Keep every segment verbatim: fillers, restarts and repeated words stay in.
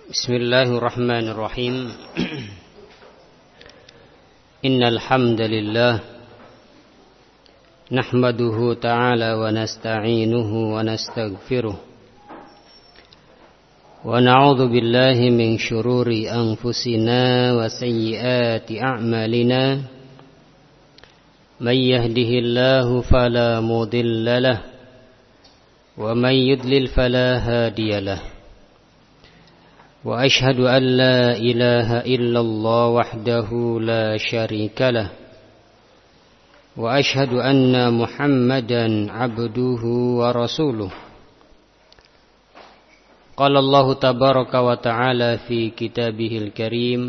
Bismillahirrahmanirrahim. Innal hamdalillah nahmaduhu ta'ala wa nasta'inuhu wa nastaghfiruh wa na'udzu billahi min shururi anfusina wa sayyiati a'malina. May yahdihillahu fala mudilla lahu wa may yudlil fala hadiya lahu. وأشهد أن لا إله إلا الله وحده لا شريك له وأشهد أن محمدا عبده ورسوله. قال الله تبارك وتعالى في كتابه الكريم: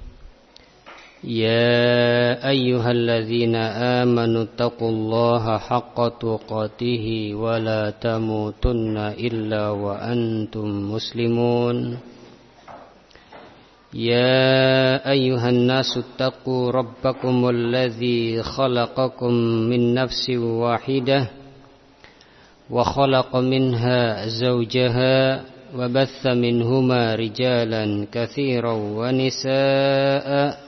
يا أيها الذين آمنوا اتقوا الله حق تقاته ولا تموتن إلا وأنتم مسلمون. يا أيها الناس اتقوا ربكم الذي خلقكم من نفس واحدة وخلق منها زوجها وبث منهما رجالا كثيرا ونساء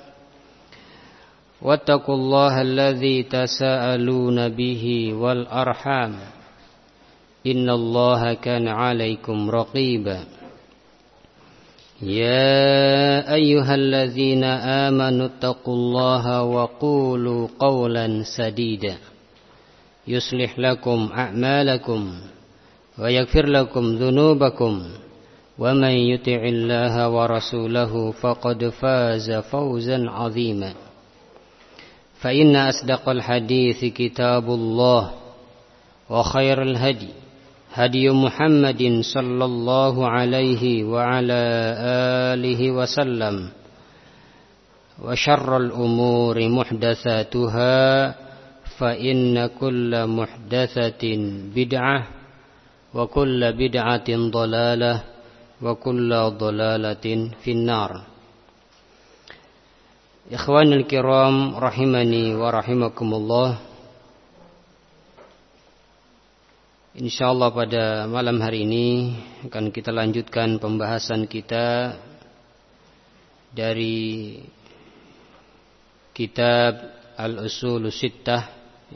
واتقوا الله الذي تساءلون به والأرحام إن الله كان عليكم رقيبا. يا أيها الذين آمنوا اتقوا الله وقولوا قولا سديدا يصلح لكم أعمالكم ويغفر لكم ذنوبكم ومن يطع الله ورسوله فقد فاز فوزا عظيما. فإن أصدق الحديث كتاب الله وخير الهدي هدي محمد صلى الله عليه وعلى آله وسلم وشر الأمور محدثاتها فإن كل محدثة بدعة وكل بدعة ضلالة وكل ضلالة في النار. إخواني الكرام rahimani wa rahimakumullah. Insyaallah pada malam hari ini akan kita lanjutkan pembahasan kita dari kitab Al-Usulus Sittah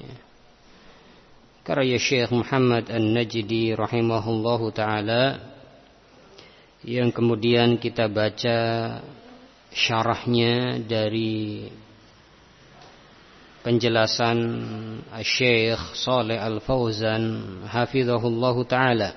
karya Syekh Muhammad An-Najdi rahimahullahu taala, yang kemudian kita baca syarahnya dari penjelasan Syekh Shalih Al-Fauzan hafizahullahu taala.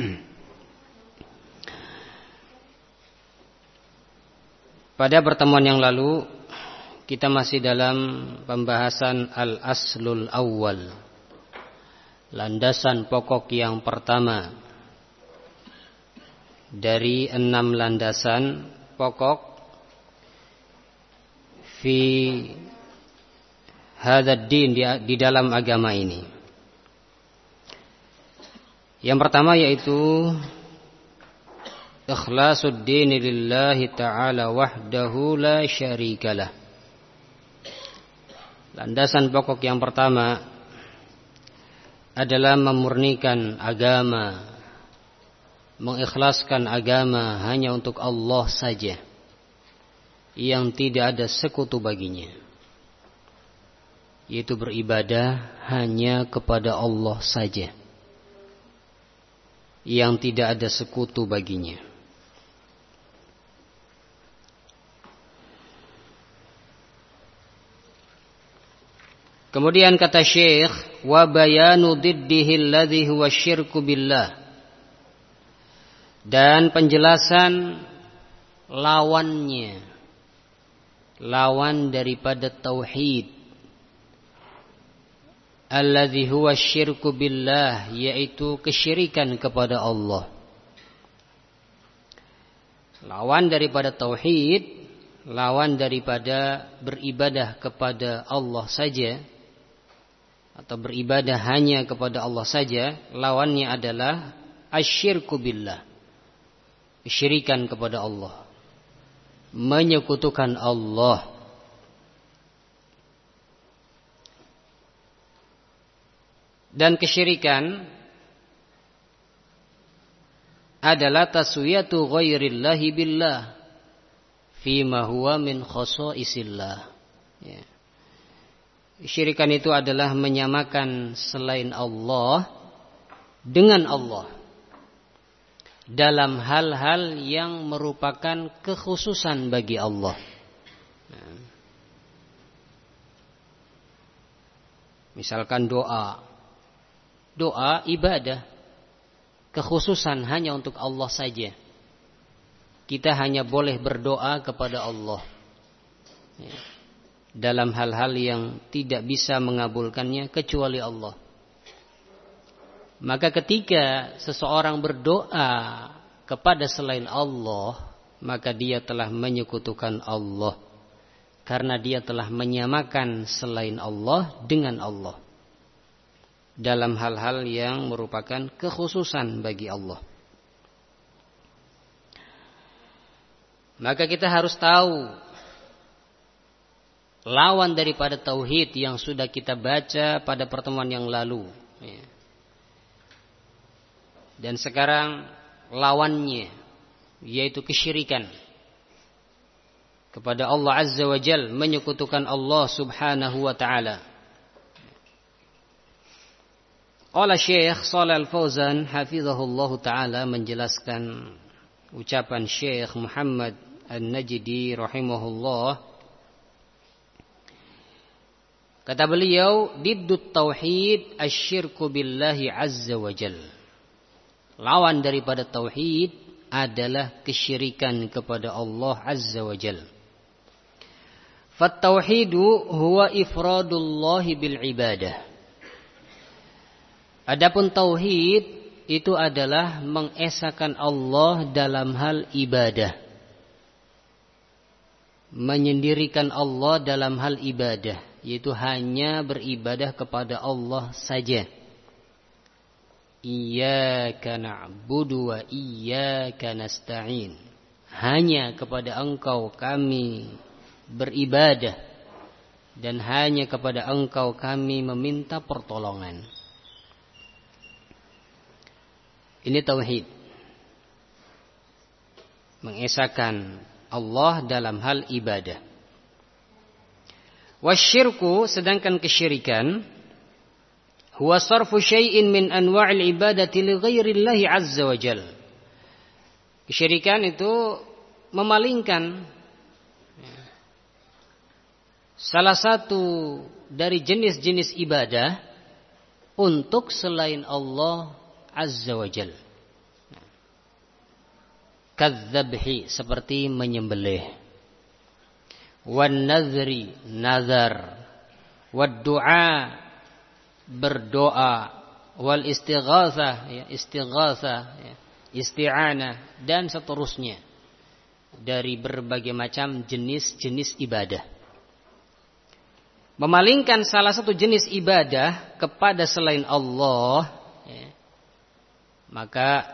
Pada pertemuan yang lalu kita masih dalam pembahasan Al-Aslul Awwal, landasan pokok yang pertama dari enam landasan pokok fi hadzal din, di, di dalam agama ini. Yang pertama yaitu ikhlasuddin lillahi ta'ala wahdahu la syarikalah. Landasan pokok yang pertama adalah memurnikan agama, mengikhlaskan agama hanya untuk Allah saja, yang tidak ada sekutu baginya, yaitu beribadah hanya kepada Allah saja, yang tidak ada sekutu baginya. Kemudian kata Syekh, wa bayanu diddihi alladhi huwa syirku billah, dan penjelasan lawannya, lawan daripada tauhid, alladzi huwa syirku billah, yaitu kesyirikan kepada Allah. Lawan daripada tauhid, lawan daripada beribadah kepada Allah saja atau beribadah hanya kepada Allah saja, lawannya adalah asyirku billah, kesyirikan kepada Allah, menyekutukan Allah. Dan kesyirikan adalah taswiyatu ghairillahi billah fima huwa min khosaisillah. Ya. Kesyirikan itu adalah menyamakan selain Allah dengan Allah dalam hal-hal yang merupakan kekhususan bagi Allah. Nah, misalkan doa, doa ibadah, kekhususan hanya untuk Allah saja. Kita hanya boleh berdoa kepada Allah ya, dalam hal-hal yang tidak bisa mengabulkannya kecuali Allah. Maka ketika seseorang berdoa kepada selain Allah, maka dia telah menyekutukan Allah, karena dia telah menyamakan selain Allah dengan Allah dalam hal-hal yang merupakan kekhususan bagi Allah. Maka kita harus tahu lawan daripada tauhid yang sudah kita baca pada pertemuan yang lalu. Dan sekarang lawannya, yaitu kesyirikan kepada Allah Azza wa Jal, menyekutukan Allah Subhanahu wa ta'ala. Qala Syekh Shalih Al-Fauzan hafizahullah ta'ala menjelaskan ucapan Syekh Muhammad An-Najdi rahimahullah. Kata beliau, diddut tauhid asyirku billahi azza wa jal. Lawan daripada tauhid adalah kesyirikan kepada Allah azza wa jal. Fat tauhidu huwa ifradullahi bil ibadah. Adapun tauhid itu adalah mengesahkan Allah dalam hal ibadah. Menyendirikan Allah dalam hal ibadah, yaitu hanya beribadah kepada Allah saja. Iyyaka na'budu wa iyyaka nasta'in. Hanya kepada Engkau kami beribadah dan hanya kepada Engkau kami meminta pertolongan. Ini tauhid. Mengesahkan Allah dalam hal ibadah. Wasyirku, sedangkan kesyirikan, huwa sarfu syai'in min anwa'il ibadati li ghairillahi azza wa jal. Kesyirikan itu memalingkan salah satu dari jenis-jenis ibadah untuk selain Allah azza wa jal. Kadzabhi, seperti menyembelih, wan nadhri, nazar, wad du'a, berdoa, wal istighatsah, ya, istighatsah, ya, isti'anah, dan seterusnya dari berbagai macam jenis-jenis ibadah. Memalingkan salah satu jenis ibadah kepada selain Allah, ya, maka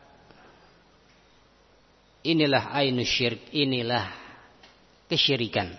inilah ainus syirk, inilah kesyirikan.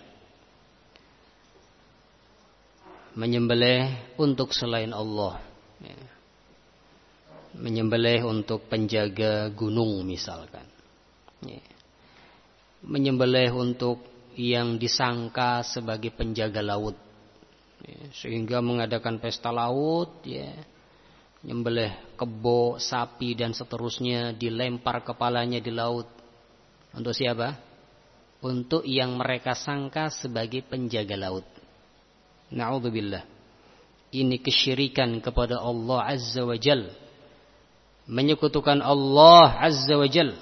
Menyembelih untuk selain Allah, ya. Menyembelih untuk penjaga gunung misalkan, ya. Menyembelih untuk yang disangka sebagai penjaga laut, ya. Sehingga mengadakan pesta laut, ya. Menyembelih kebo, sapi dan seterusnya, dilempar kepalanya di laut. Untuk siapa? Untuk yang mereka sangka sebagai penjaga laut. Na'udzubillah. Ini kesyirikan kepada Allah Azza wa Jal. Menyekutukan Allah Azza wa Jal.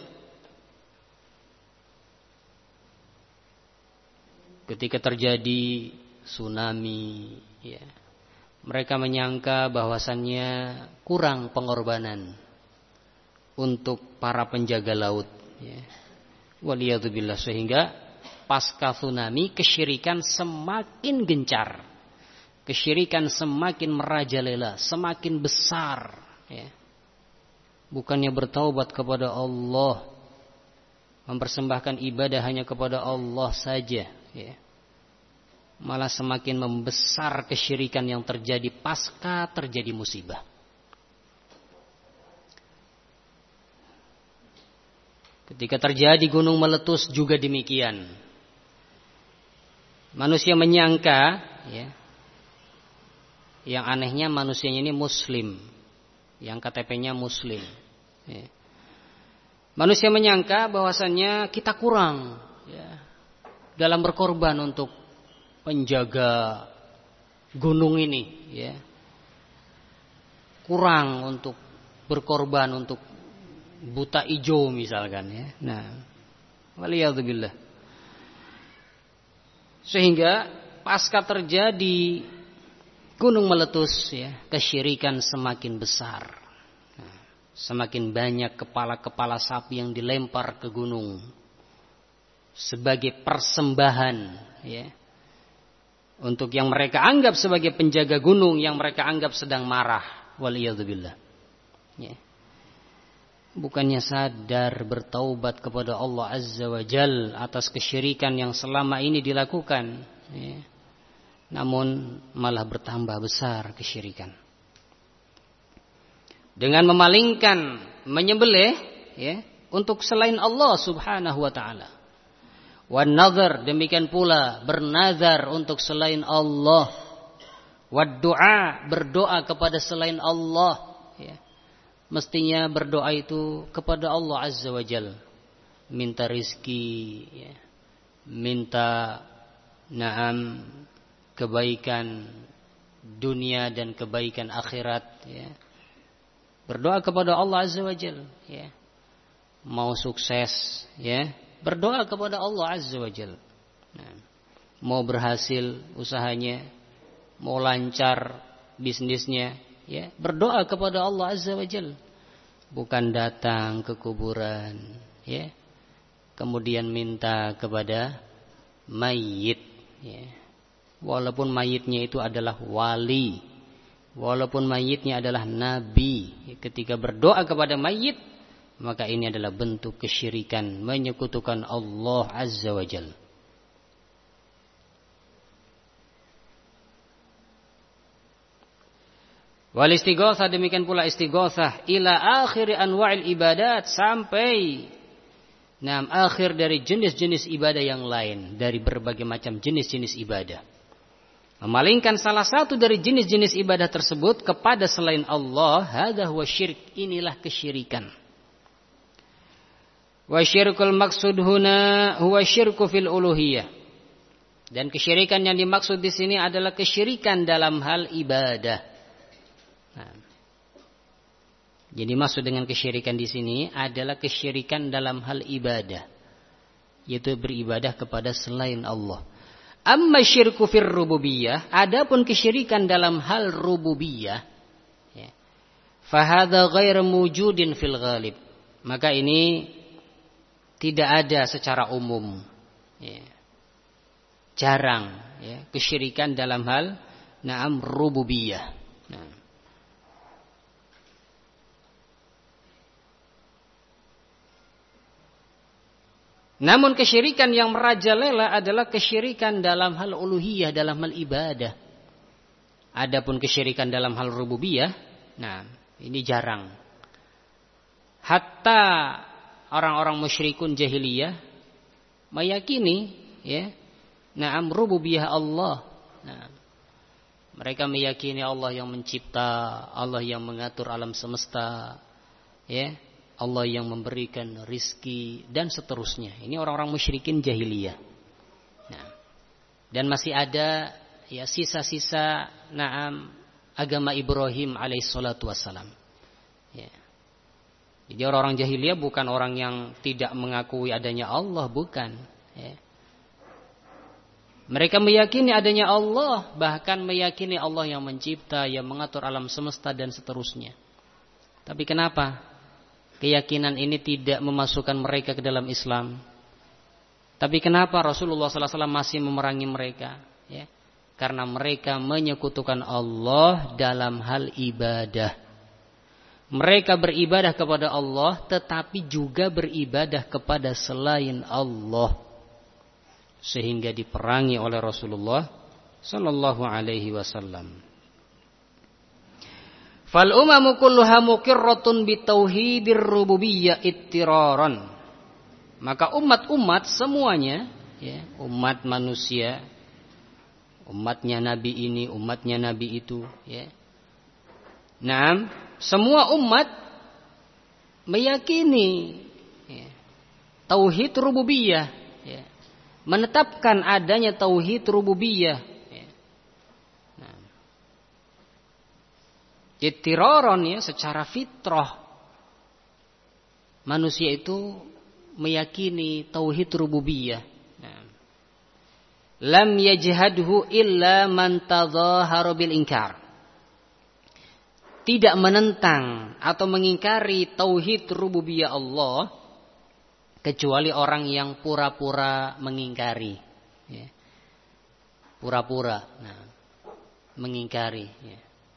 Ketika terjadi tsunami, ya, mereka menyangka bahwasannya kurang pengorbanan untuk para penjaga laut, ya. Waliyadzubillah, sehingga pasca tsunami kesyirikan semakin gencar, kesyirikan semakin merajalela, semakin besar, ya. Bukannya bertaubat kepada Allah, mempersembahkan ibadah hanya kepada Allah saja, ya, malah semakin membesar kesyirikan yang terjadi pasca terjadi musibah. Ketika terjadi gunung meletus juga demikian. Manusia menyangka, ya, yang anehnya manusianya ini muslim, yang K T P-nya muslim. Ya. Manusia menyangka bahwasannya kita kurang, ya, dalam berkorban untuk menjaga gunung ini, ya. Kurang untuk berkorban untuk buta ijo misalkan, ya. Nah, waliyadzubillah. Sehingga pasca terjadi gunung meletus, ya, kesyirikan semakin besar. Nah, semakin banyak kepala-kepala sapi yang dilempar ke gunung sebagai persembahan, ya, untuk yang mereka anggap sebagai penjaga gunung yang mereka anggap sedang marah. Waliyadzubillah. Ya. Bukannya sadar bertaubat kepada Allah Azza wa Jal atas kesyirikan yang selama ini dilakukan, ya, namun malah bertambah besar kesyirikan. Dengan memalingkan, menyembelih, ya, untuk selain Allah Subhanahu wa taala. Wan nazar, demikian pula bernazar untuk selain Allah. Wad du'a, berdoa kepada selain Allah, ya. Mestinya berdoa itu kepada Allah Azza wa Jal, minta rizki, ya, minta na'am kebaikan dunia dan kebaikan akhirat, ya. Berdoa kepada Allah Azza wa Jal, ya. Mau sukses, ya, berdoa kepada Allah Azza wa Jal. Nah, mau berhasil usahanya, mau lancar bisnisnya, ya, berdoa kepada Allah Azza wa Jal. Bukan datang ke kuburan, ya, kemudian minta kepada mayit, ya. Walaupun mayitnya itu adalah wali, walaupun mayitnya adalah nabi, ya, ketika berdoa kepada mayit, maka ini adalah bentuk kesyirikan, menyekutukan Allah Azza wa Jal. Wal istighatsah, demikian pula istighatsah ila akhir anwa'il ibadat, sampai nah akhir dari jenis-jenis ibadah yang lain, dari berbagai macam jenis-jenis ibadah. Memalingkan salah satu dari jenis-jenis ibadah tersebut kepada selain Allah, hadza huwa syirik, inilah kesyirikan. Wa syirkul maksud huna huwa syirku fil uluhiyah. Dan kesyirikan yang dimaksud di sini adalah kesyirikan dalam hal ibadah. Nah, jadi maksud dengan kesyirikan di sini adalah kesyirikan dalam hal ibadah, yaitu beribadah kepada selain Allah. Amma syirku fir rububiyah, adapun kesyirikan dalam hal rububiyah, ya, fahadha ghair mujudin fil ghalib, maka ini tidak ada secara umum, ya, jarang, ya, kesyirikan dalam hal na'am rububiyah. Nah, namun kesyirikan yang merajalela adalah kesyirikan dalam hal uluhiyah, dalam hal ibadah. Adapun kesyirikan dalam hal rububiyah, nah ini jarang. Hatta orang-orang musyrikun jahiliyah meyakini, ya, na'am rububiyah Allah. Nah, mereka meyakini Allah yang mencipta, Allah yang mengatur alam semesta, ya, Allah yang memberikan rizki dan seterusnya. Ini orang-orang musyrikin jahiliyah. Nah, dan masih ada, ya, sisa-sisa na'am agama Ibrahim alaihissalatu wassalam. Ya. Jadi orang-orang jahiliyah bukan orang yang tidak mengakui adanya Allah, bukan. Ya. Mereka meyakini adanya Allah, bahkan meyakini Allah yang mencipta, yang mengatur alam semesta dan seterusnya. Tapi kenapa keyakinan ini tidak memasukkan mereka ke dalam Islam? Tapi kenapa Rasulullah sallallahu alaihi wasallam masih memerangi mereka? Ya, karena mereka menyekutukan Allah dalam hal ibadah. Mereka beribadah kepada Allah, tetapi juga beribadah kepada selain Allah, sehingga diperangi oleh Rasulullah sallallahu alaihi wasallam. Fal umamu kulluha muqirratun bitauhidir rububiyyah ittiraran. Maka umat-umat semuanya, ya, umat manusia, umatnya Nabi ini, umatnya Nabi itu, ya. Nah, semua umat meyakini, ya, tauhid rububiyah, ya, menetapkan adanya tauhid rububiyah, ya. Nah, ittiraron, ya, secara fitrah manusia itu meyakini tauhid rububiyah. Nah, lam yajhadhu illa man tadhahara bil inkar. Tidak menentang atau mengingkari tauhid rububiyah Allah kecuali orang yang pura-pura mengingkari, ya. Pura-pura, nah, mengingkari, ya.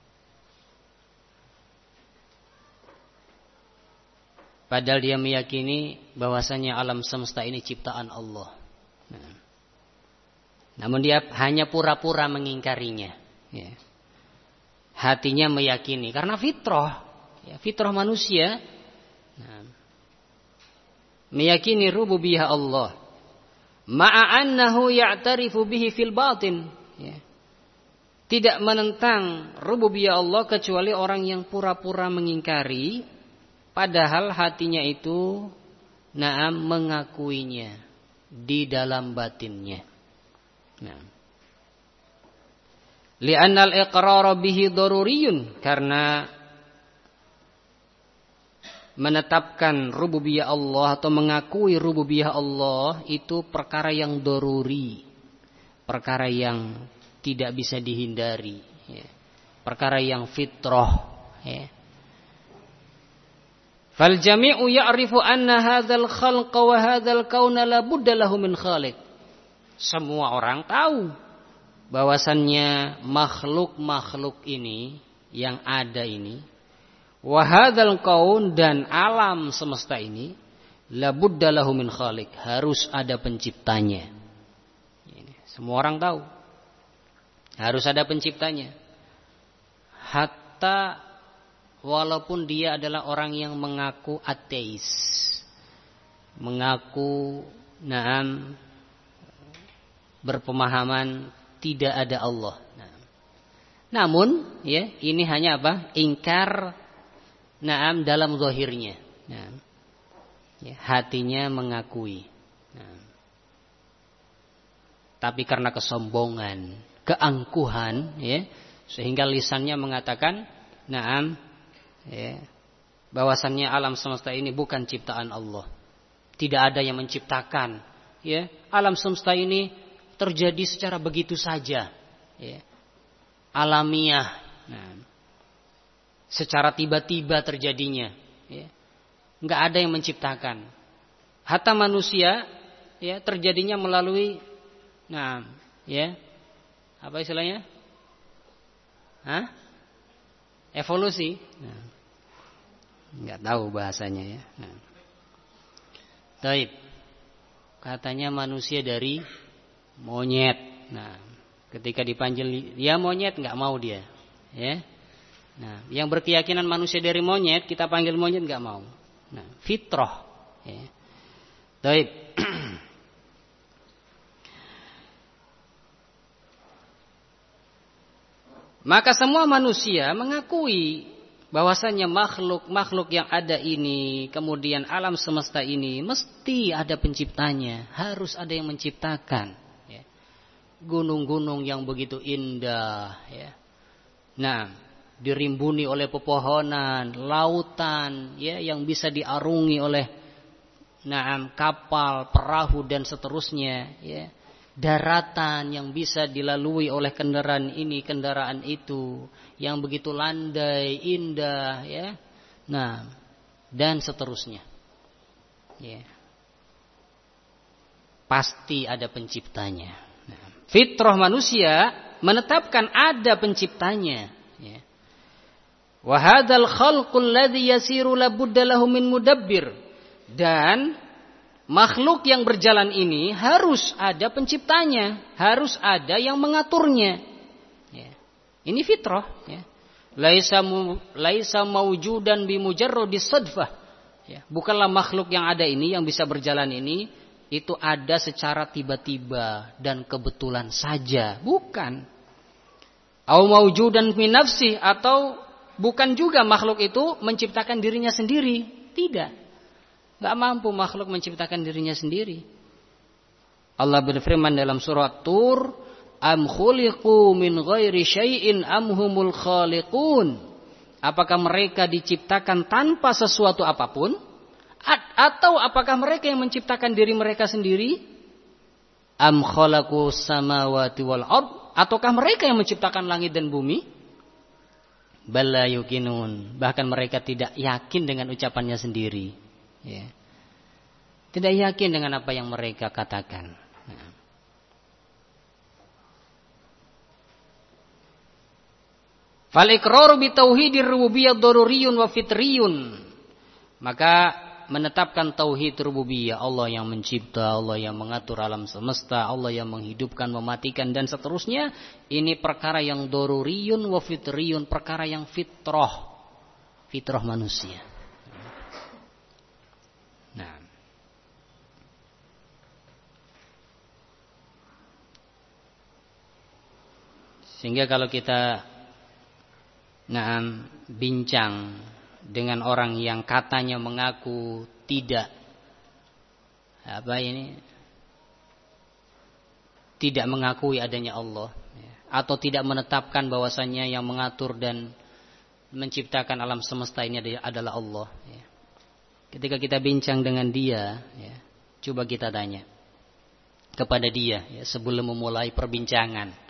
Padahal dia meyakini bahwasanya alam semesta ini ciptaan Allah. Nah, namun dia hanya pura-pura mengingkarinya, ya. Hatinya meyakini karena fitrah, ya, fitrah manusia, nah, meyakini rububiyah Allah. Ma'a annahu ya'tarifu bihi fil batin, ya. Tidak menentang rububiyah Allah kecuali orang yang pura-pura mengingkari, padahal hatinya itu na'am mengakuinya di dalam batinnya. Nah, li'annal iqrar bihi daruriyun, karena menetapkan rububiyah Allah atau mengakui rububiyah Allah itu perkara yang daruri, perkara yang tidak bisa dihindari, ya. Perkara yang fitrah, ya. Fal jami'u ya'rifu anna hadzal khalqa wa hadzal kauna la budda lahu min khaliq. Semua orang tahu bahwasannya makhluk-makhluk ini yang ada ini, wa hadzal kaun, dan alam semesta ini, la budda lahu min khaliq, harus ada penciptanya. Ini semua orang tahu. Harus ada penciptanya. Hatta walaupun dia adalah orang yang mengaku ateis, mengaku na'am berpemahaman tidak ada Allah. Nah, namun, ya, ini hanya apa? Ingkar na'am dalam zahirnya. Nah, ya, hatinya mengakui. Nah, tapi karena kesombongan, keangkuhan, ya, sehingga lisannya mengatakan na'am, ya, bahwasannya alam semesta ini bukan ciptaan Allah. Tidak ada yang menciptakan, ya. Alam semesta ini terjadi secara begitu saja, ya. Alamiah. Nah, secara tiba-tiba terjadinya, ya. Enggak ada yang menciptakan. Hatta manusia, ya, terjadinya melalui, nah, ya, apa istilahnya? Hah? Evolusi. Nah, nggak tahu bahasanya, ya. Nah. Taib. Katanya manusia dari monyet. Nah, ketika dipanggil dia monyet, nggak mau dia, ya. Nah, yang berkeyakinan manusia dari monyet, kita panggil monyet nggak mau. Nah, fitrah, ya. Taib. Maka semua manusia mengakui bahwasanya makhluk-makhluk yang ada ini, kemudian alam semesta ini, mesti ada penciptanya, harus ada yang menciptakan, ya. Gunung-gunung yang begitu indah, ya. Nah, dirimbuni oleh pepohonan, lautan, ya, yang bisa diarungi oleh naam kapal, perahu dan seterusnya, ya. Daratan yang bisa dilalui oleh kendaraan ini, kendaraan itu, yang begitu landai, indah, ya. Nah, dan seterusnya. Ya. Pasti ada penciptanya. Nah, fitrah manusia menetapkan ada penciptanya, ya. Wa hadzal khalqul ladzi yasiru la budda lahu min mudabbir. Dan makhluk yang berjalan ini harus ada penciptanya, harus ada yang mengaturnya. Ya. Ini fitrah. Ya. Laisa mu, laisa mawjudan bi mujarradis sadfah. Ya, bukanlah makhluk yang ada ini, yang bisa berjalan ini, itu ada secara tiba-tiba dan kebetulan saja. Bukan. Au maujudan min nafsi, atau bukan juga makhluk itu menciptakan dirinya sendiri. Tidak. Gak mampu makhluk menciptakan dirinya sendiri. Allah berfirman dalam surat Tur, Am khuliqu min ghairi syai'in am humul khaliqun. Apakah mereka diciptakan tanpa sesuatu apapun? Atau apakah mereka yang menciptakan diri mereka sendiri? Am khalaqu samawati wal ard? Ataukah mereka yang menciptakan langit dan bumi? Bala yuqinun. Bahkan mereka tidak yakin dengan ucapannya sendiri. Ya. Tidak yakin dengan apa yang mereka katakan. Nah. Fal iqraru bi tauhidir rububiyyah daruriyun wa fitriyun. Maka menetapkan tauhid rububiyah, Allah yang mencipta, Allah yang mengatur alam semesta, Allah yang menghidupkan, mematikan dan seterusnya, ini perkara yang daruriyun wa fitriyun, perkara yang fitrah. Fitrah manusia. Nah. Sehingga kalau kita Nah, bincang dengan orang yang katanya mengaku tidak apa ini tidak mengakui adanya Allah, atau tidak menetapkan bahwasannya yang mengatur dan menciptakan alam semesta ini adalah Allah. Ketika kita bincang dengan dia, coba kita tanya kepada dia sebelum memulai perbincangan.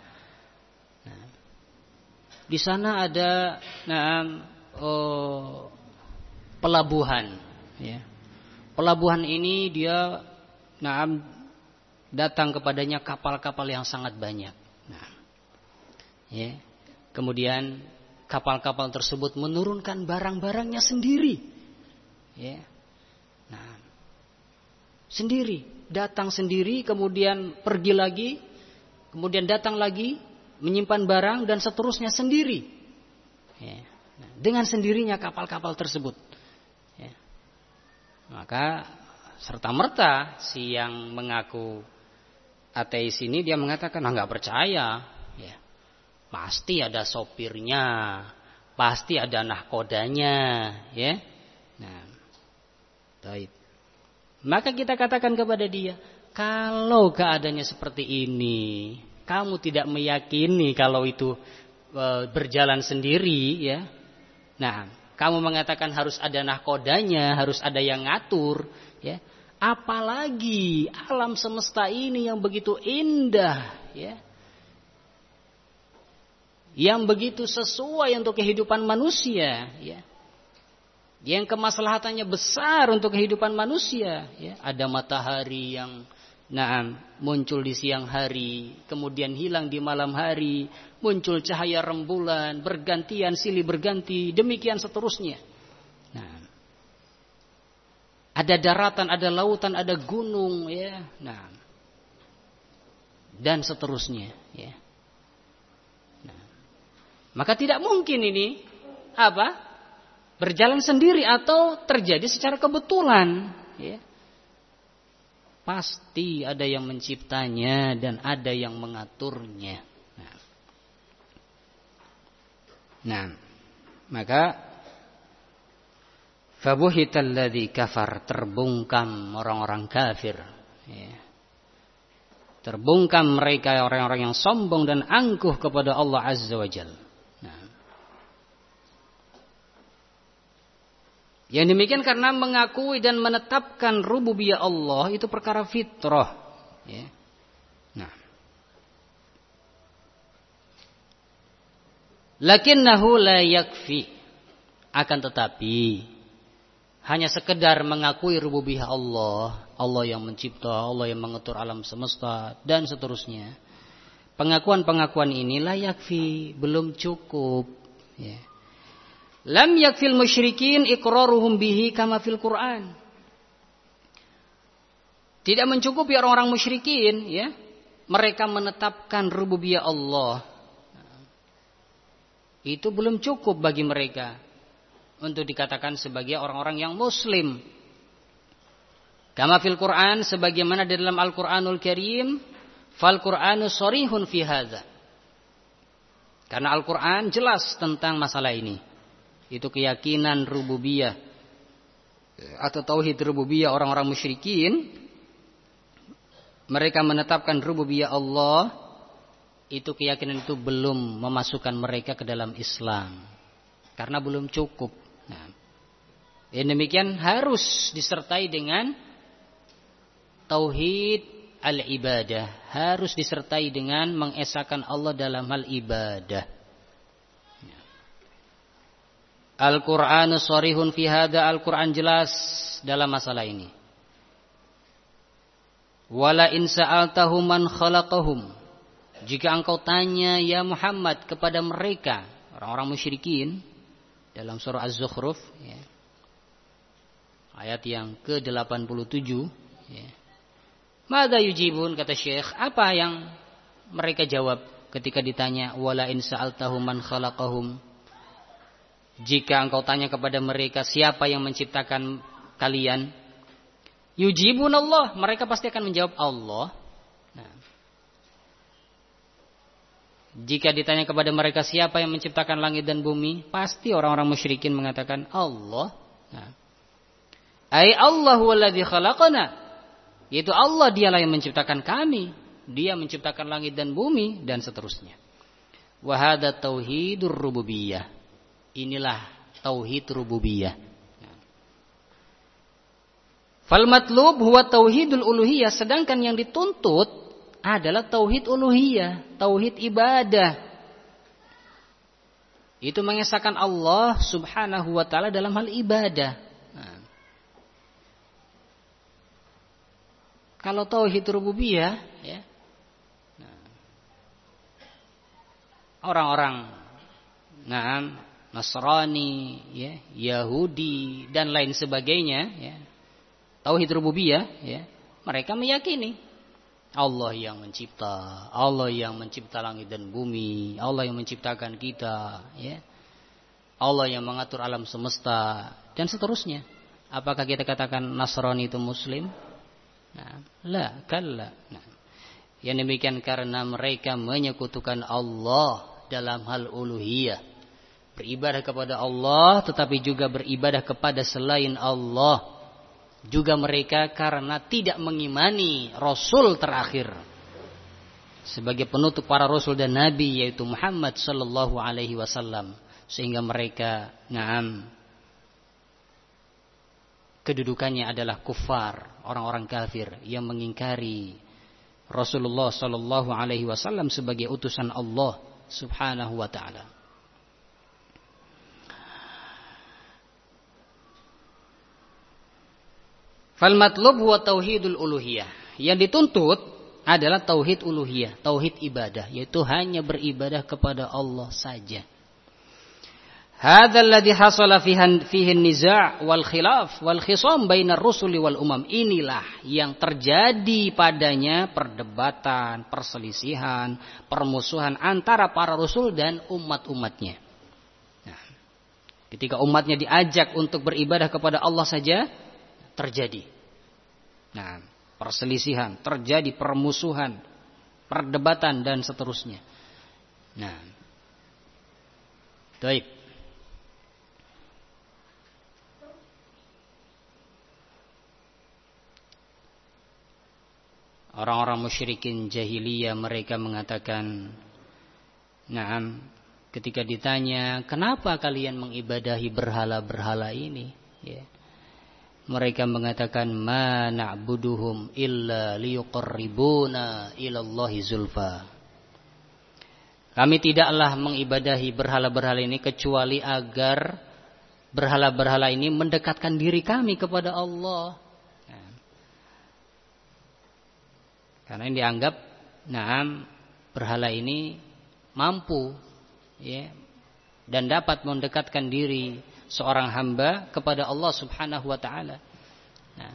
Di sana ada nah, oh, pelabuhan. Ya. Pelabuhan ini dia nah, datang kepadanya kapal-kapal yang sangat banyak. Nah, ya. Kemudian kapal-kapal tersebut menurunkan barang-barangnya sendiri. Ya. Nah, sendiri, datang sendiri, kemudian pergi lagi, kemudian datang lagi, menyimpan barang dan seterusnya sendiri. Ya. Nah, dengan sendirinya kapal-kapal tersebut. Ya. Maka serta merta si yang mengaku ateis ini dia mengatakan ah, nggak percaya. Ya. Pasti ada sopirnya, pasti ada nahkodanya. Ya. Nah, baik. Maka kita katakan kepada dia, kalau keadaannya seperti ini, kamu tidak meyakini kalau itu e, berjalan sendiri, ya. Nah, kamu mengatakan harus ada nahkodanya, harus ada yang ngatur, ya. Apalagi alam semesta ini yang begitu indah, ya. Yang begitu sesuai untuk kehidupan manusia, ya. Yang kemaslahatannya besar untuk kehidupan manusia, ya. Ada matahari yang Nah, muncul di siang hari, kemudian hilang di malam hari, muncul cahaya rembulan, bergantian silih berganti, demikian seterusnya. Nah, ada daratan, ada lautan, ada gunung, ya. Nah, dan seterusnya, ya. Nah, maka tidak mungkin ini apa? Berjalan sendiri atau terjadi secara kebetulan, ya. Pasti ada yang menciptanya dan ada yang mengaturnya. Nah, nah maka fabuhital ladzi kafar, terbungkam orang-orang kafir. Ya. Terbungkam mereka orang-orang yang sombong dan angkuh kepada Allah Azza wa Jalla. Yang demikian karena mengakui dan menetapkan rububiyah Allah itu perkara fitrah. Ya. Nah, lakinnahu la yakfi. Akan tetapi hanya sekedar mengakui rububiyah Allah, Allah yang mencipta, Allah yang mengatur alam semesta dan seterusnya. Pengakuan-pengakuan ini la yakfi, belum cukup. Ya. Lam yakfil musyrikin iqraruhum bihi kama fil Quran. Tidak mencukupi orang-orang musyrikin, ya. Mereka menetapkan rububiyah Allah. Itu belum cukup bagi mereka. untuk dikatakan sebagai orang-orang yang muslim. Kama fil Quran, sebagaimana di dalam Al-Quranul Karim, fal Qur'anu sharihun fi hadza. Karena Al-Quran jelas tentang masalah ini. Itu keyakinan rububiyah atau tauhid rububiyah orang-orang musyrikin. Mereka menetapkan rububiyah Allah. Itu keyakinan itu belum memasukkan mereka ke dalam Islam. Karena belum cukup. Nah, yang demikian harus disertai dengan tauhid al-ibadah, harus disertai dengan mengesahkan Allah dalam hal ibadah. Al-Qur'anu sharihun fi hadza, Al-Qur'an jelas dalam masalah ini. Wala in sa'altahum man khalaqahum, jika engkau tanya ya Muhammad kepada mereka, orang-orang musyrikin, dalam surah Az-Zukhruf ya, ayat yang ke delapan puluh tujuh ya. Mada yujibun, kata Syekh, apa yang mereka jawab ketika ditanya wala in sa'altahum man khalaqahum, jika engkau tanya kepada mereka siapa yang menciptakan kalian, yujibun Allah, mereka pasti akan menjawab Allah. Nah, jika ditanya kepada mereka siapa yang menciptakan langit dan bumi, pasti orang-orang musyrikin mengatakan Allah. Nah, ai Allahu alladzi khalaqana, yaitu Allah dialah yang menciptakan kami, Dia menciptakan langit dan bumi, dan seterusnya. Wa hadza tauhidur rububiyah, inilah tauhid rububiyah. Fal matlub huwa tauhidul uluhiyah, sedangkan yang dituntut adalah tauhid uluhiyah, tauhid ibadah. Itu mengesahkan Allah Subhanahu wa taala dalam hal ibadah. Nah, kalau tauhid rububiyah ya, nah, orang-orang nah, Nasrani ya, Yahudi dan lain sebagainya ya, tauhid rububiyah ya, mereka meyakini Allah yang mencipta, Allah yang mencipta langit dan bumi, Allah yang menciptakan kita ya, Allah yang mengatur alam semesta dan seterusnya. Apakah kita katakan Nasrani itu muslim? Nah, la kalla. Nah, yang demikian karena mereka menyekutukan Allah dalam hal uluhiyah, beribadah kepada Allah tetapi juga beribadah kepada selain Allah. Juga mereka karena tidak mengimani Rasul terakhir sebagai penutup para Rasul dan Nabi, yaitu Muhammad sallallahu alaihi wasallam, sehingga mereka ngam kedudukannya adalah kufar, orang-orang kafir yang mengingkari Rasulullah sallallahu alaihi wasallam sebagai utusan Allah Subhanahu wa taala. Fal matlub huwa tauhidul uluhiyah. Yang dituntut adalah tauhid uluhiyah, tauhid ibadah, yaitu hanya beribadah kepada Allah saja. Hadzal ladzi hasala fihi an-niza' wal khilaf wal khisam bainar rusuli wal umam. Inilah yang terjadi padanya perdebatan, perselisihan, permusuhan antara para rasul dan umat-umatnya. Nah, ketika umatnya diajak untuk beribadah kepada Allah saja, terjadi nah, perselisihan, terjadi permusuhan, perdebatan dan seterusnya. Nah, baik. Orang-orang musyrikin jahiliyah mereka mengatakan, "Na'am," ketika ditanya, "Kenapa kalian mengibadahi berhala-berhala ini?" Ya. Mereka mengatakan, "Ma na'buduhum illa liyuqarribuna ilallahi zulfa." Kami tidaklah mengibadahi berhala-berhala ini kecuali agar berhala-berhala ini mendekatkan diri kami kepada Allah. Nah, karena ini dianggap, nah, berhala ini mampu, ya, dan dapat mendekatkan diri seorang hamba kepada Allah Subhanahu wa taala. Nah,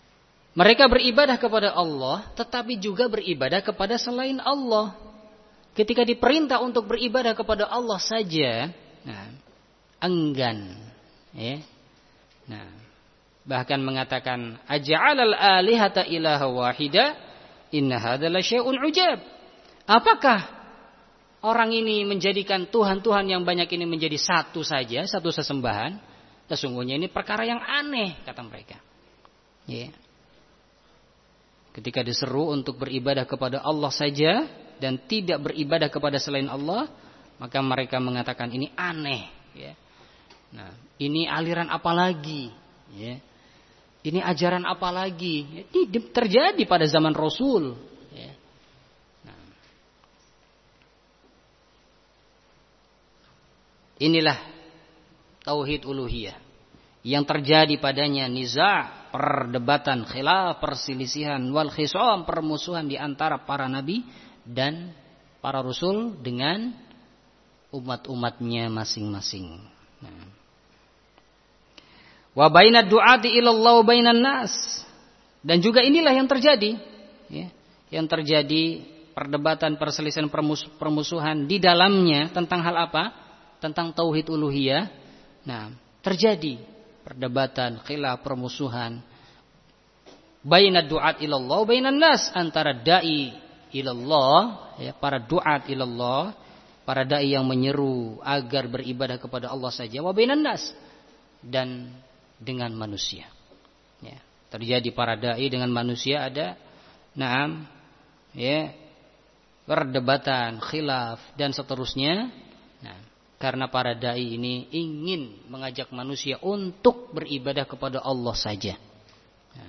mereka beribadah kepada Allah tetapi juga beribadah kepada selain Allah. ketika diperintah untuk beribadah kepada Allah saja, nah, enggan, ya. Nah, bahkan mengatakan aj'alal alihata ilaha wahida inna hadza la syai'un ujab. Apakah orang ini menjadikan Tuhan-Tuhan yang banyak ini menjadi satu saja, satu sesembahan? Sesungguhnya ini perkara yang aneh, kata mereka. Ya. Ketika diseru untuk beribadah kepada Allah saja dan tidak beribadah kepada selain Allah, maka mereka mengatakan ini aneh. Ya. Nah, ini aliran apa lagi? Ya. Ini ajaran apa lagi? Ini terjadi pada zaman Rasul. Ya. Nah. Inilah tauhid uluhiyah yang terjadi padanya niza', perdebatan, khilaf, perselisihan, wal khisam, permusuhan di antara para nabi dan para rasul dengan umat-umatnya masing-masing. Nah. Wa bainad du'ati ilallah bainan nas, dan juga inilah yang terjadi, ya, yang terjadi perdebatan, perselisihan, permus- permusuhan di dalamnya tentang hal apa? Tentang tauhid uluhiyah. Nah, terjadi perdebatan, khilaf, permusuhan bainad du'at ilallah bainan nas, antara dai ilallah, ya, para du'at ilallah, para dai yang menyeru agar beribadah kepada Allah saja, wa bainan nas, dan dengan manusia. Ya, terjadi para dai dengan manusia ada, naam, ya, perdebatan, khilaf dan seterusnya. Nah, karena para dai ini ingin mengajak manusia untuk beribadah kepada Allah saja. Nah.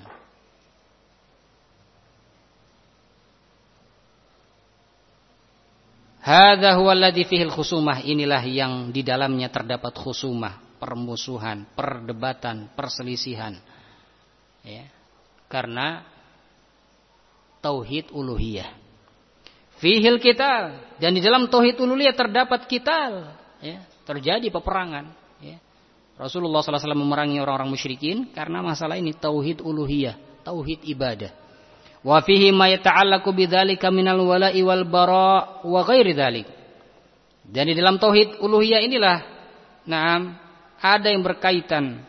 Hadza huwa alladzi fihi al-khusumah, inilah yang di dalamnya terdapat khusumah, permusuhan, perdebatan, perselisihan, ya, karena tauhid uluhiyah. Fihil qital, dan di dalam tauhid uluhiyah terdapat qital, ya, terjadi peperangan, ya. Rasulullah sallallahu alaihi wasallam memerangi orang-orang musyrikin karena masalah ini, tauhid uluhiyah, tauhid ibadah. Wa fihi ma yata'allaqu bidzalika minal wala'i wal bara' wa ghairi dzalik. Dan di dalam tauhid uluhiyah inilah, na'am, ada yang berkaitan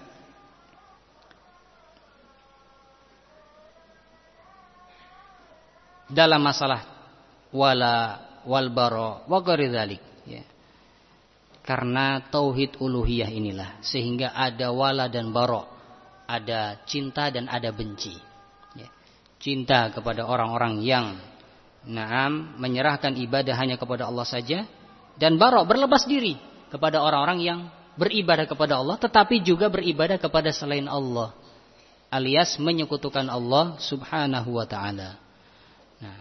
dalam masalah wala wal bara wa ghairi dzalik, ya. Karena tauhid uluhiyah inilah sehingga ada wala dan bara, ada cinta dan ada benci, ya. Cinta kepada orang-orang yang na'am menyerahkan ibadah hanya kepada Allah saja, dan bara berlepas diri kepada orang-orang yang beribadah kepada Allah tetapi juga beribadah kepada selain Allah, alias menyekutukan Allah subhanahu wa ta'ala. Nah,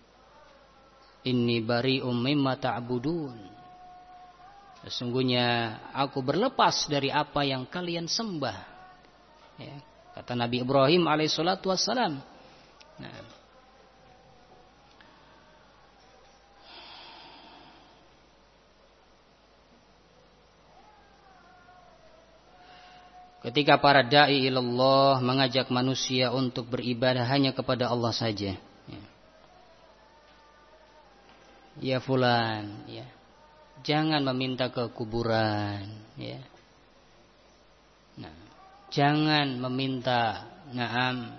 inni bari'um mimma ta'budun, sesungguhnya aku berlepas dari apa yang kalian sembah, ya, kata Nabi Ibrahim alaihissalatu wassalam. Nah, ketika para da'i ilallah mengajak manusia untuk beribadah hanya kepada Allah saja, ya, ya fulan, ya, jangan meminta ke kuburan, ya. Nah, jangan meminta, na'am,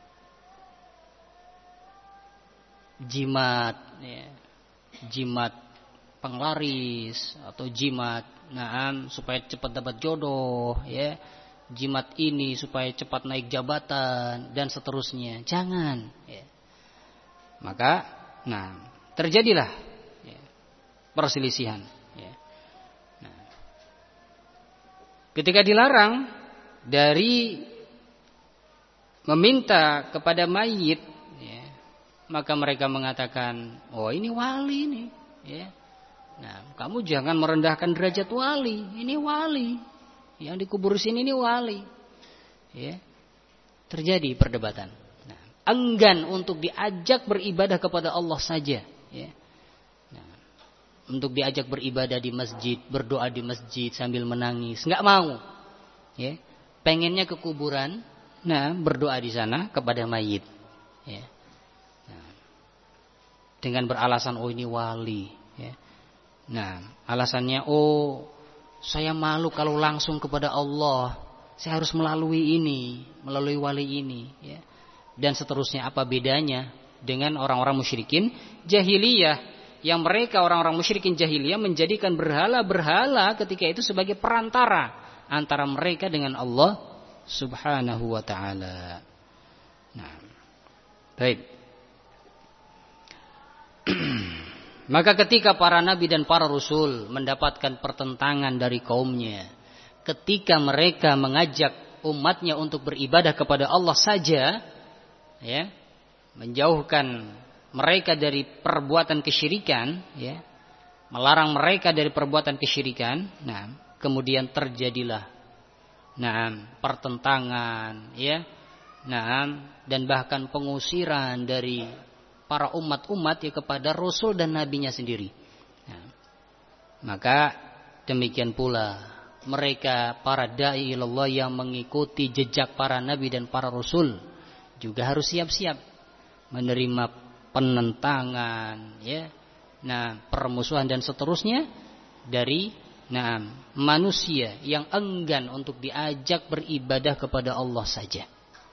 jimat, ya, jimat penglaris atau jimat, na'am, supaya cepat dapat jodoh, ya, jimat ini supaya cepat naik jabatan dan seterusnya. Jangan, ya. Maka, nah, terjadilah, ya, perselisihan, ya. Nah, ketika dilarang dari meminta kepada mayit, ya, maka mereka mengatakan, oh ini wali nih, ya. Nah, kamu jangan merendahkan derajat wali, ini wali. Yang dikubur sini ini wali, ya. Terjadi perdebatan. Nah, enggan untuk diajak beribadah kepada Allah saja, ya. Nah, untuk diajak beribadah di masjid, berdoa di masjid sambil menangis, nggak mau, ya. Pengennya ke kuburan, nah, berdoa di sana kepada mayit, ya. Nah, dengan beralasan oh ini wali, ya. Nah, alasannya, oh saya malu kalau langsung kepada Allah, saya harus melalui ini, melalui wali ini, ya. Dan seterusnya. Apa bedanya dengan orang-orang musyrikin jahiliyah, yang mereka orang-orang musyrikin jahiliyah menjadikan berhala-berhala ketika itu sebagai perantara antara mereka dengan Allah Subhanahu wa taala. Nah, baik. Maka ketika para nabi dan para rasul mendapatkan pertentangan dari kaumnya, ketika mereka mengajak umatnya untuk beribadah kepada Allah saja, ya, menjauhkan mereka dari perbuatan kesyirikan, ya, melarang mereka dari perbuatan kesyirikan, nah, kemudian terjadilah, nah, pertentangan, ya, nah, dan bahkan pengusiran dari para umat-umat ya kepada Rasul dan Nabinya sendiri. Nah, maka demikian pula mereka para da'i ilallah yang mengikuti jejak para Nabi dan para Rasul juga harus siap-siap menerima penentangan, ya, nah, permusuhan dan seterusnya dari, nah, manusia yang enggan untuk diajak beribadah kepada Allah saja.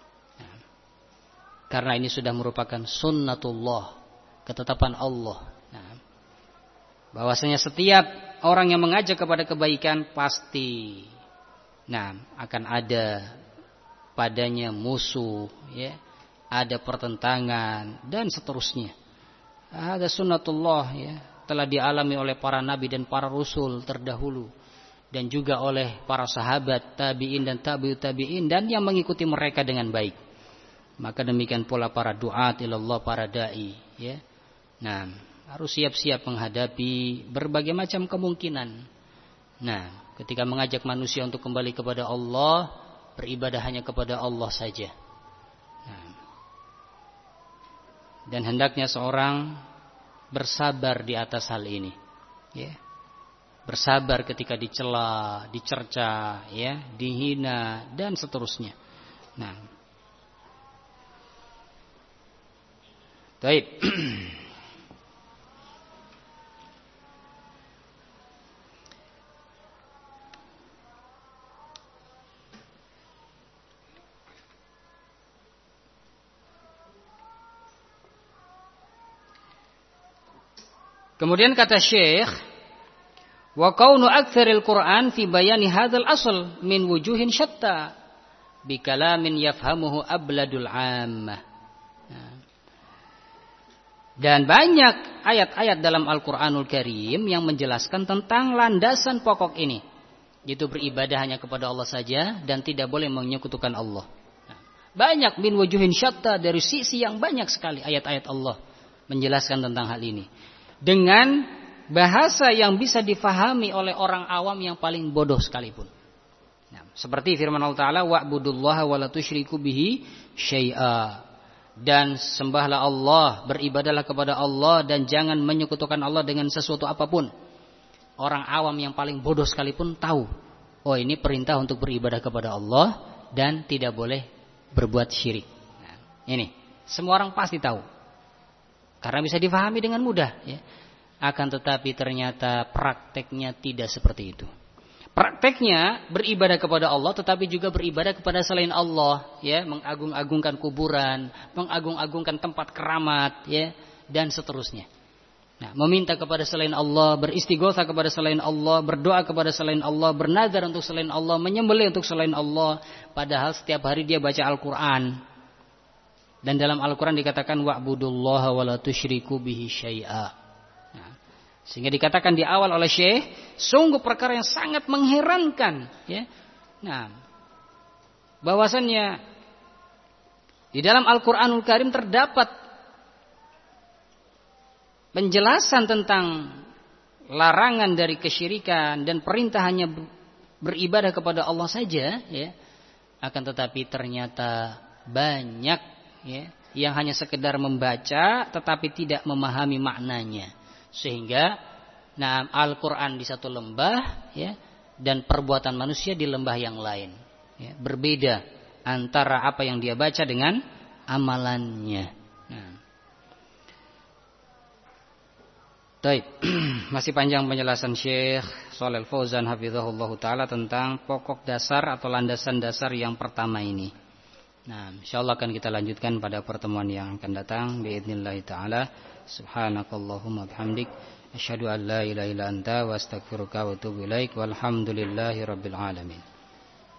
Karena ini sudah merupakan sunnatullah, ketetapan Allah. Nah, bahwasanya setiap orang yang mengajak kepada kebaikan pasti, nah, akan ada padanya musuh, ya, ada pertentangan dan seterusnya. Ada sunnatullah, ya, telah dialami oleh para nabi dan para rasul terdahulu, dan juga oleh para sahabat tabi'in dan tabi'ut tabi'in dan yang mengikuti mereka dengan baik. Maka demikian pula para duat ilallah, para dai, ya. Nah, harus siap-siap menghadapi berbagai macam kemungkinan. Nah, ketika mengajak manusia untuk kembali kepada Allah, beribadah hanya kepada Allah saja. Nah, dan hendaknya seorang bersabar di atas hal ini, ya. Bersabar ketika dicela, dicerca, ya, dihina dan seterusnya. Nah, baik. Kemudian kata Syekh, wa kaunu aktsaril Qur'an fi bayani hadzal asl min wujuhin syatta bi kalamin yafhamuhu abladul 'ammah. Dan banyak ayat-ayat dalam Al-Quranul Karim yang menjelaskan tentang landasan pokok ini, yaitu beribadah hanya kepada Allah saja dan tidak boleh menyekutukan Allah. Banyak min wujuhin syatta, dari sisi yang banyak sekali ayat-ayat Allah menjelaskan tentang hal ini dengan bahasa yang bisa difahami oleh orang awam yang paling bodoh sekalipun. Nah, seperti firman Allah Ta'ala, wa'budullaha wa la tusyriku bihi syai'a. Dan sembahlah Allah, beribadahlah kepada Allah dan jangan menyekutukan Allah dengan sesuatu apapun. Orang awam yang paling bodoh sekalipun tahu, oh ini perintah untuk beribadah kepada Allah dan tidak boleh berbuat syirik. Nah, ini semua orang pasti tahu, karena bisa difahami dengan mudah, ya. Akan tetapi ternyata prakteknya tidak seperti itu. Prakteknya beribadah kepada Allah tetapi juga beribadah kepada selain Allah, ya, mengagung-agungkan kuburan, mengagung-agungkan tempat keramat, ya, dan seterusnya. Nah, meminta kepada selain Allah, beristighotsah kepada selain Allah, berdoa kepada selain Allah, bernazar untuk selain Allah, menyembelih untuk selain Allah, padahal setiap hari dia baca Al-Qur'an. Dan dalam Al-Qur'an dikatakan wa'budullaha wa la tusyriku bihi syai'a. Sehingga dikatakan di awal oleh Syekh, sungguh perkara yang sangat mengherankan, ya. Nah, bahwasannya di dalam Al-Qur'anul Karim terdapat penjelasan tentang larangan dari kesyirikan dan perintah hanya beribadah kepada Allah saja, ya. Akan tetapi ternyata banyak, ya, yang hanya sekedar membaca tetapi tidak memahami maknanya. Sehingga nah, Al-Quran di satu lembah, ya, dan perbuatan manusia di lembah yang lain, ya, berbeda antara apa yang dia baca dengan amalannya. Nah. Baik, masih panjang penjelasan Syekh Shalal Fauzan hafizahullah taala tentang pokok dasar atau landasan dasar yang pertama ini. Nah, insyaallah akan kita lanjutkan pada pertemuan yang akan datang باذنillah taala. Subhanakallahumma bihamdik asyhadu an la ilaha illa anta wa astaghfiruka wa atubu ilaik walhamdulillahi rabbil alamin.